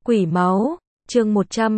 Quỷ máu, chương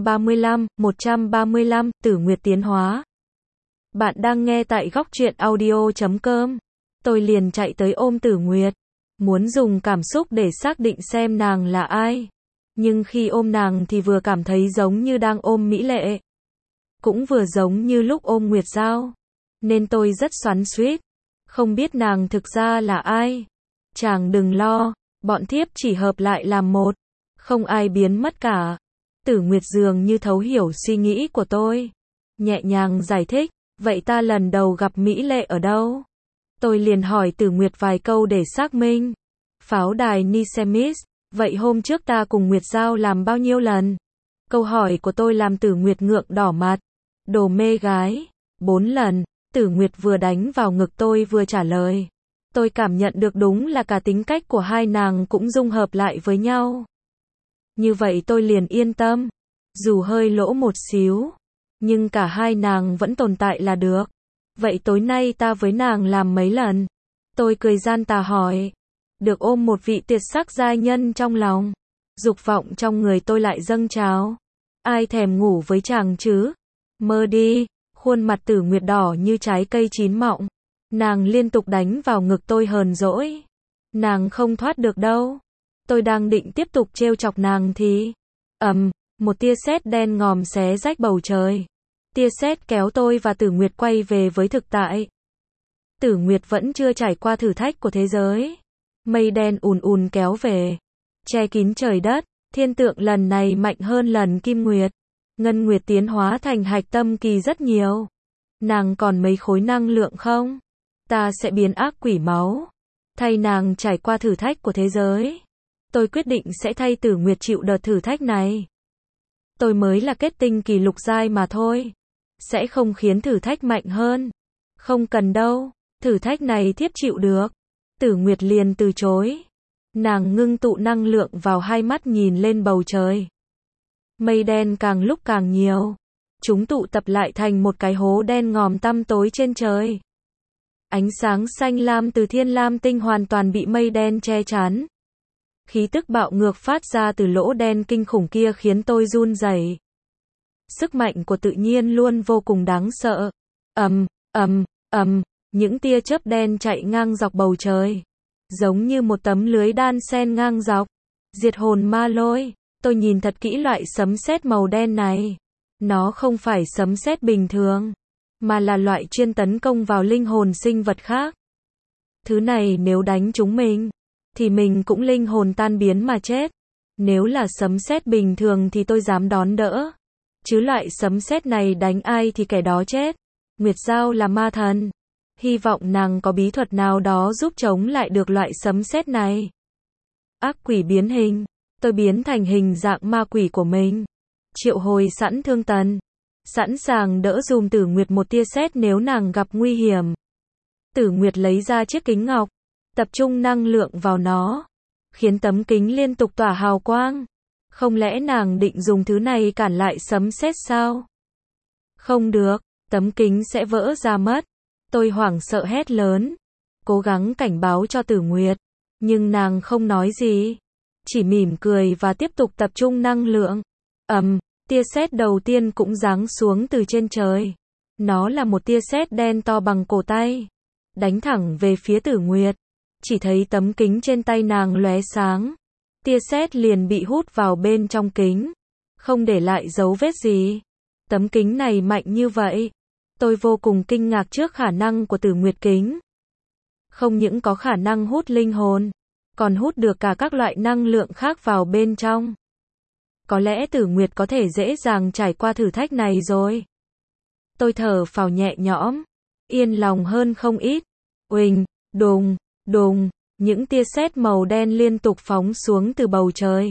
135, Tử Nguyệt tiến hóa. Bạn đang nghe tại góc truyện audio.com. Tôi liền chạy tới ôm Tử Nguyệt, muốn dùng cảm xúc để xác định xem nàng là ai. Nhưng khi ôm nàng thì vừa cảm thấy giống như đang ôm Mỹ Lệ, cũng vừa giống như lúc ôm Nguyệt Giao. Nên tôi rất xoắn xuýt, không biết nàng thực ra là ai. Chàng đừng lo, bọn thiếp chỉ hợp lại làm một, không ai biến mất cả. Tử Nguyệt dường như thấu hiểu suy nghĩ của tôi, nhẹ nhàng giải thích, vậy ta lần đầu gặp Mỹ Lệ ở đâu? Tôi liền hỏi Tử Nguyệt vài câu để xác minh. Pháo đài Nicemis, vậy hôm trước ta cùng Nguyệt Giao làm bao nhiêu lần? Câu hỏi của tôi làm Tử Nguyệt ngượng đỏ mặt. Đồ mê gái, 4 lần. Tử Nguyệt vừa đánh vào ngực tôi vừa trả lời. Tôi cảm nhận được đúng là cả tính cách của hai nàng cũng dung hợp lại với nhau. Như vậy tôi liền yên tâm. Dù hơi lỗ một xíu, nhưng cả hai nàng vẫn tồn tại là được. Vậy tối nay ta với nàng làm mấy lần? Tôi cười gian tà hỏi. Được ôm một vị tuyệt sắc giai nhân trong lòng, dục vọng trong người tôi lại dâng trào. Ai thèm ngủ với chàng chứ? Mơ đi. Khuôn mặt Tử Nguyệt đỏ như trái cây chín mọng. Nàng liên tục đánh vào ngực tôi hờn dỗi. Nàng không thoát được đâu. Tôi đang định tiếp tục trêu chọc nàng thì một tia sét đen ngòm xé rách bầu trời. Tia sét kéo tôi và Tử Nguyệt quay về với thực tại. Tử Nguyệt vẫn chưa trải qua thử thách của thế giới. Mây đen ùn ùn kéo về, che kín trời đất. Thiên tượng lần này mạnh hơn lần Kim Nguyệt. Ngân Nguyệt tiến hóa thành hạch tâm kỳ rất nhiều. Nàng còn mấy khối năng lượng không? Ta sẽ biến ác quỷ máu, thay nàng trải qua thử thách của thế giới. Tôi quyết định sẽ thay Tử Nguyệt chịu đợt thử thách này. Tôi mới là kết tinh kỳ lục giai mà thôi, sẽ không khiến thử thách mạnh hơn. Không cần đâu, thử thách này thiếp chịu được. Tử Nguyệt liền từ chối. Nàng ngưng tụ năng lượng vào hai mắt nhìn lên bầu trời. Mây đen càng lúc càng nhiều. Chúng tụ tập lại thành một cái hố đen ngòm tăm tối trên trời. Ánh sáng xanh lam từ thiên lam tinh hoàn toàn bị mây đen che chắn. Khí tức bạo ngược phát ra từ lỗ đen kinh khủng kia khiến tôi run rẩy. Sức mạnh của tự nhiên luôn vô cùng đáng sợ. Những tia chớp đen chạy ngang dọc bầu trời, giống như một tấm lưới đan xen ngang dọc. Diệt hồn ma lôi. Tôi nhìn thật kỹ loại sấm sét màu đen này. Nó không phải sấm sét bình thường, mà là loại chuyên tấn công vào linh hồn sinh vật khác. Thứ này nếu đánh chúng mình, thì mình cũng linh hồn tan biến mà chết. Nếu là sấm sét bình thường thì tôi dám đón đỡ. Chứ loại sấm sét này đánh ai thì kẻ đó chết. Nguyệt Giao là ma thần. Hy vọng nàng có bí thuật nào đó giúp chống lại được loại sấm sét này. Ác quỷ biến hình. Tôi biến thành hình dạng ma quỷ của mình. Triệu hồi sẵn thương tần, sẵn sàng đỡ dùm Tử Nguyệt một tia sét nếu nàng gặp nguy hiểm. Tử Nguyệt lấy ra chiếc kính ngọc, tập trung năng lượng vào nó, khiến tấm kính liên tục tỏa hào quang. Không lẽ nàng định dùng thứ này cản lại sấm sét sao? Không được, tấm kính sẽ vỡ ra mất. Tôi hoảng sợ hét lớn, cố gắng cảnh báo cho Tử Nguyệt, nhưng nàng không nói gì, chỉ mỉm cười và tiếp tục tập trung năng lượng. Tia sét đầu tiên cũng giáng xuống từ trên trời. Nó là một tia sét đen to bằng cổ tay, đánh thẳng về phía Tử Nguyệt. Chỉ thấy tấm kính trên tay nàng lóe sáng. Tia sét liền bị hút vào bên trong kính, không để lại dấu vết gì. Tấm kính này mạnh như vậy. Tôi vô cùng kinh ngạc trước khả năng của Tử Nguyệt kính. Không những có khả năng hút linh hồn, còn hút được cả các loại năng lượng khác vào bên trong. Có lẽ Tử Nguyệt có thể dễ dàng trải qua thử thách này rồi. Tôi thở phào nhẹ nhõm, yên lòng hơn không ít. Uỳnh, đùng, đùng, những tia sét màu đen liên tục phóng xuống từ bầu trời.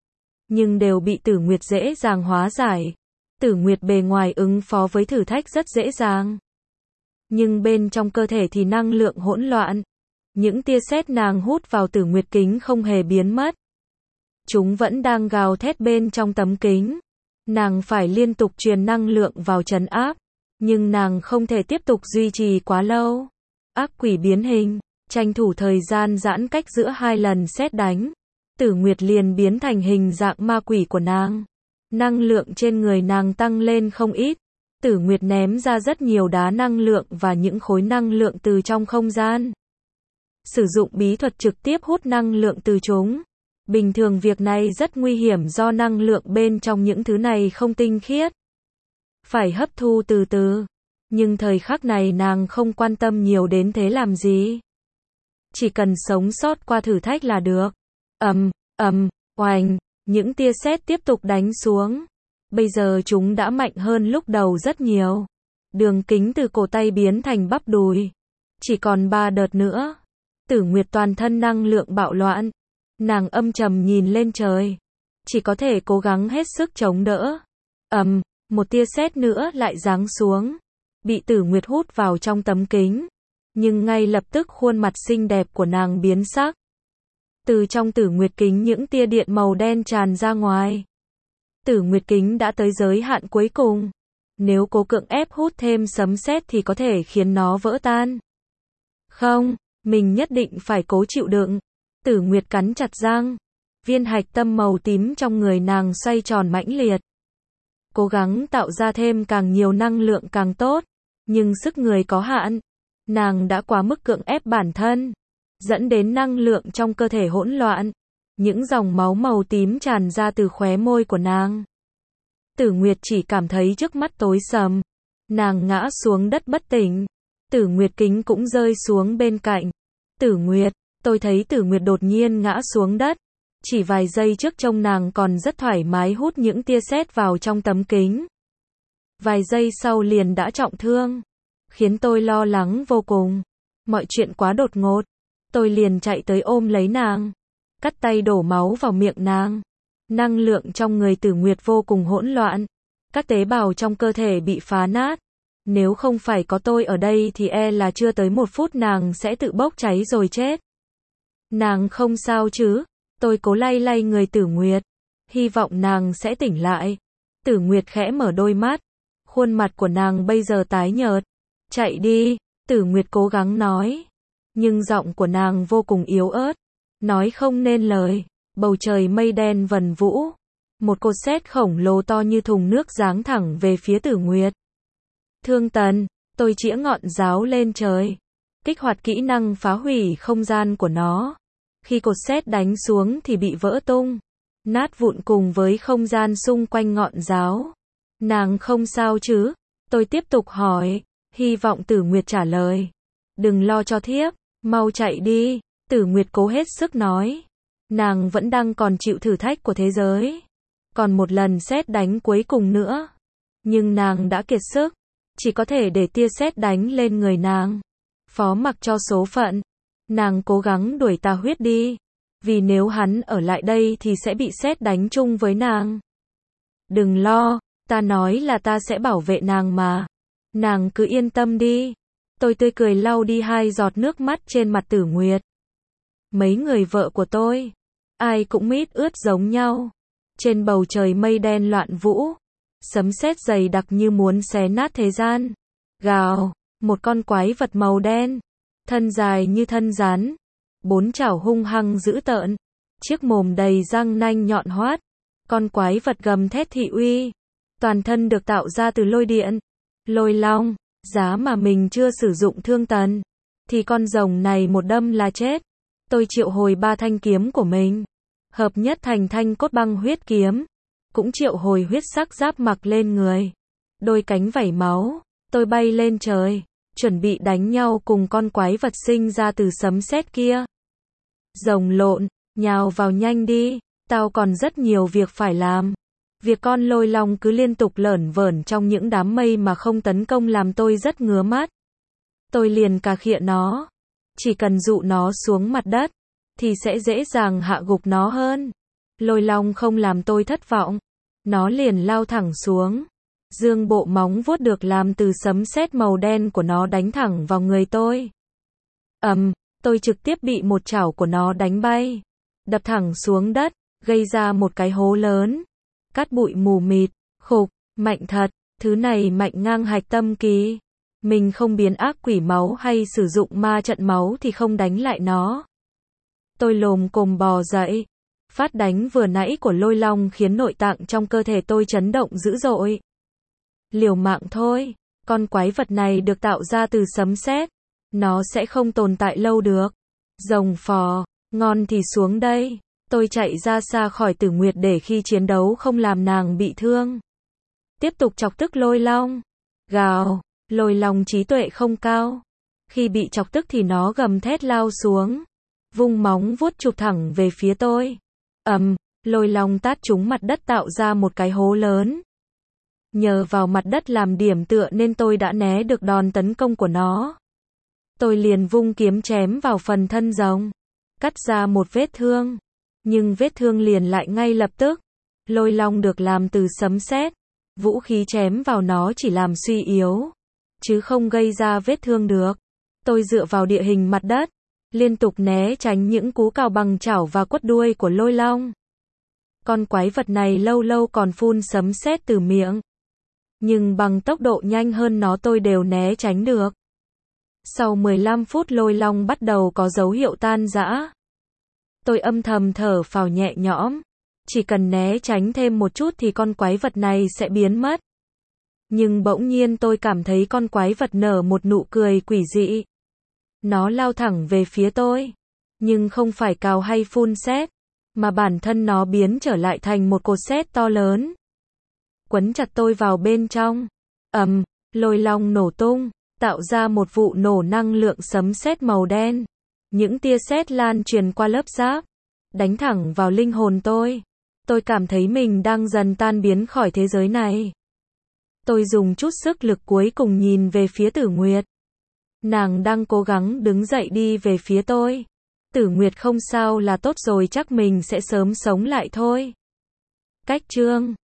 Nhưng đều bị Tử Nguyệt dễ dàng hóa giải. Tử Nguyệt bề ngoài ứng phó với thử thách rất dễ dàng, nhưng bên trong cơ thể thì năng lượng hỗn loạn. Những tia sét nàng hút vào Tử Nguyệt kính không hề biến mất. Chúng vẫn đang gào thét bên trong tấm kính. Nàng phải liên tục truyền năng lượng vào trấn áp, nhưng nàng không thể tiếp tục duy trì quá lâu. Ác quỷ biến hình, tranh thủ thời gian giãn cách giữa hai lần sét đánh. Tử Nguyệt liền biến thành hình dạng ma quỷ của nàng. Năng lượng trên người nàng tăng lên không ít. Tử Nguyệt ném ra rất nhiều đá năng lượng và những khối năng lượng từ trong không gian. Sử dụng bí thuật trực tiếp hút năng lượng từ chúng. Bình thường việc này rất nguy hiểm do năng lượng bên trong những thứ này không tinh khiết. Phải hấp thu từ từ. Nhưng thời khắc này nàng không quan tâm nhiều đến thế làm gì. Chỉ cần sống sót qua thử thách là được. Oành, những tia sét tiếp tục đánh xuống. Bây giờ chúng đã mạnh hơn lúc đầu rất nhiều. Đường kính từ cổ tay biến thành bắp đùi. Chỉ còn 3 đợt nữa. Tử Nguyệt toàn thân năng lượng bạo loạn. Nàng âm trầm nhìn lên trời. Chỉ có thể cố gắng hết sức chống đỡ. Một tia sét nữa lại giáng xuống. Bị Tử Nguyệt hút vào trong tấm kính. Nhưng ngay lập tức khuôn mặt xinh đẹp của nàng biến sắc. Từ trong Tử Nguyệt kính những tia điện màu đen tràn ra ngoài. Tử Nguyệt kính đã tới giới hạn cuối cùng. Nếu cố cưỡng ép hút thêm sấm sét thì có thể khiến nó vỡ tan. Không, mình nhất định phải cố chịu đựng. Tử Nguyệt cắn chặt răng. Viên hạch tâm màu tím trong người nàng xoay tròn mãnh liệt. Cố gắng tạo ra thêm càng nhiều năng lượng càng tốt. Nhưng sức người có hạn. Nàng đã quá mức cưỡng ép bản thân. Dẫn đến năng lượng trong cơ thể hỗn loạn. Những dòng máu màu tím tràn ra từ khóe môi của nàng. Tử Nguyệt chỉ cảm thấy trước mắt tối sầm. Nàng ngã xuống đất bất tỉnh. Tử Nguyệt kính cũng rơi xuống bên cạnh. Tử Nguyệt, tôi thấy Tử Nguyệt đột nhiên ngã xuống đất. Chỉ vài giây trước trông nàng còn rất thoải mái hút những tia sét vào trong tấm kính. Vài giây sau liền đã trọng thương. Khiến tôi lo lắng vô cùng. Mọi chuyện quá đột ngột. Tôi liền chạy tới ôm lấy nàng. Cắt tay đổ máu vào miệng nàng. Năng lượng trong người Tử Nguyệt vô cùng hỗn loạn. Các tế bào trong cơ thể bị phá nát. Nếu không phải có tôi ở đây thì là chưa tới 1 phút nàng sẽ tự bốc cháy rồi chết. Nàng không sao chứ? Tôi cố lay lay người Tử Nguyệt. Hy vọng nàng sẽ tỉnh lại. Tử Nguyệt khẽ mở đôi mắt. Khuôn mặt của nàng bây giờ tái nhợt. Chạy đi, Tử Nguyệt cố gắng nói. Nhưng giọng của nàng vô cùng yếu ớt. Nói không nên lời. Bầu trời mây đen vần vũ. Một cột sét khổng lồ to như thùng nước giáng thẳng về phía Tử Nguyệt. Thương tần, tôi chĩa ngọn giáo lên trời. Kích hoạt kỹ năng phá hủy không gian của nó. Khi cột sét đánh xuống thì bị vỡ tung. Nát vụn cùng với không gian xung quanh ngọn giáo. Nàng không sao chứ? Tôi tiếp tục hỏi. Hy vọng Tử Nguyệt trả lời. Đừng lo cho thiếp. Mau chạy đi. Tử Nguyệt cố hết sức nói. Nàng vẫn đang còn chịu thử thách của thế giới. Còn một lần sét đánh cuối cùng nữa. Nhưng nàng đã kiệt sức. Chỉ có thể để tia sét đánh lên người nàng. Phó mặc cho số phận. Nàng cố gắng đuổi tà huyết đi. Vì nếu hắn ở lại đây thì sẽ bị sét đánh chung với nàng. Đừng lo, ta nói là ta sẽ bảo vệ nàng mà. Nàng cứ yên tâm đi. Tôi tươi cười lau đi 2 giọt nước mắt trên mặt Tử Nguyệt. Mấy người vợ của tôi, ai cũng mít ướt giống nhau. Trên bầu trời mây đen loạn vũ. Sấm sét dày đặc như muốn xé nát thế gian. Gào, một con quái vật màu đen. Thân dài như thân rắn. 4 chảo hung hăng dữ tợn. Chiếc mồm đầy răng nanh nhọn hoắt. Con quái vật gầm thét thị uy. Toàn thân được tạo ra từ lôi điện. Lôi long. Giá mà mình chưa sử dụng thương tần. Thì con rồng này một đâm là chết. Tôi triệu hồi 3 thanh kiếm của mình. Hợp nhất thành thanh cốt băng huyết kiếm. Cũng triệu hồi huyết sắc giáp mặc lên người. Đôi cánh vảy máu. Tôi bay lên trời. Chuẩn bị đánh nhau cùng con quái vật sinh ra từ sấm sét kia. Rồng lộn, nhào vào nhanh đi. Tao còn rất nhiều việc phải làm. Việc con lôi long cứ liên tục lởn vởn trong những đám mây mà không tấn công làm tôi rất ngứa mắt. Tôi liền cà khịa nó. Chỉ cần dụ nó xuống mặt đất, thì sẽ dễ dàng hạ gục nó hơn. Lôi long không làm tôi thất vọng. Nó liền lao thẳng xuống. Dương bộ móng vuốt được làm từ sấm sét màu đen của nó đánh thẳng vào người tôi. Tôi trực tiếp bị một chảo của nó đánh bay. Đập thẳng xuống đất, gây ra một cái hố lớn. Cát bụi mù mịt, khục, mạnh thật, thứ này mạnh ngang hạch tâm kỳ. Mình không biến ác quỷ máu hay sử dụng ma trận máu thì không đánh lại nó. Tôi lồm cồm bò dậy. Phát đánh vừa nãy của lôi long khiến nội tạng trong cơ thể tôi chấn động dữ dội. Liều mạng thôi, con quái vật này được tạo ra từ sấm sét, nó sẽ không tồn tại lâu được. Rồng phò, ngon thì xuống đây. Tôi chạy ra xa khỏi Tử Nguyệt để khi chiến đấu không làm nàng bị thương. Tiếp tục chọc tức lôi long. Gào, lôi long trí tuệ không cao. Khi bị chọc tức thì nó gầm thét lao xuống. Vung móng vuốt chụp thẳng về phía tôi. Lôi long tát trúng mặt đất tạo ra một cái hố lớn. Nhờ vào mặt đất làm điểm tựa nên tôi đã né được đòn tấn công của nó. Tôi liền vung kiếm chém vào phần thân rồng. Cắt ra một vết thương. Nhưng vết thương liền lại ngay lập tức. Lôi long được làm từ sấm sét. Vũ khí chém vào nó chỉ làm suy yếu, chứ không gây ra vết thương được. Tôi dựa vào địa hình mặt đất, liên tục né tránh những cú cào bằng chảo và quất đuôi của lôi long. Con quái vật này lâu lâu còn phun sấm sét từ miệng. Nhưng bằng tốc độ nhanh hơn nó tôi đều né tránh được. Sau 15 phút lôi long bắt đầu có dấu hiệu tan rã. Tôi âm thầm thở phào nhẹ nhõm. Chỉ cần né tránh thêm một chút thì con quái vật này sẽ biến mất. Nhưng bỗng nhiên tôi cảm thấy con quái vật nở một nụ cười quỷ dị. Nó lao thẳng về phía tôi. Nhưng không phải cào hay phun sét, mà bản thân nó biến trở lại thành một cột sét to lớn. Quấn chặt tôi vào bên trong. Lôi long nổ tung, tạo ra một vụ nổ năng lượng sấm sét màu đen. Những tia sét lan truyền qua lớp giáp, đánh thẳng vào linh hồn tôi. Tôi cảm thấy mình đang dần tan biến khỏi thế giới này. Tôi dùng chút sức lực cuối cùng nhìn về phía Tử Nguyệt. Nàng đang cố gắng đứng dậy đi về phía tôi. Tử Nguyệt không sao là tốt rồi, chắc mình sẽ sớm sống lại thôi. Cách chương